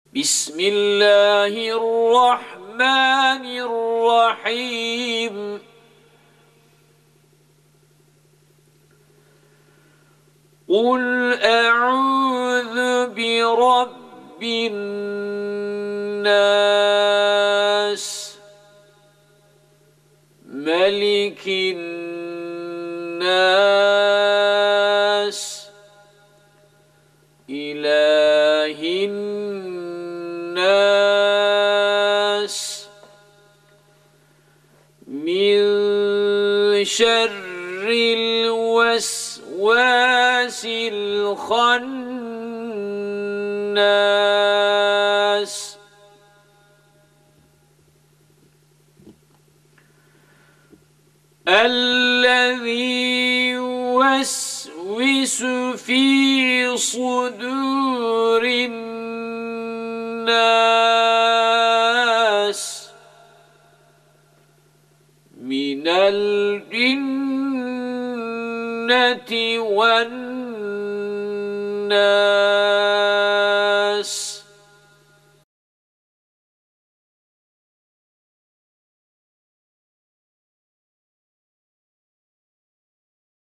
بسم الله الرحمن الرحيم قل أعوذ برب الناس ملك الناس إله الناس من شر الوسواس الخناس الذي يوسوس في صدور الناس من الجنة والناس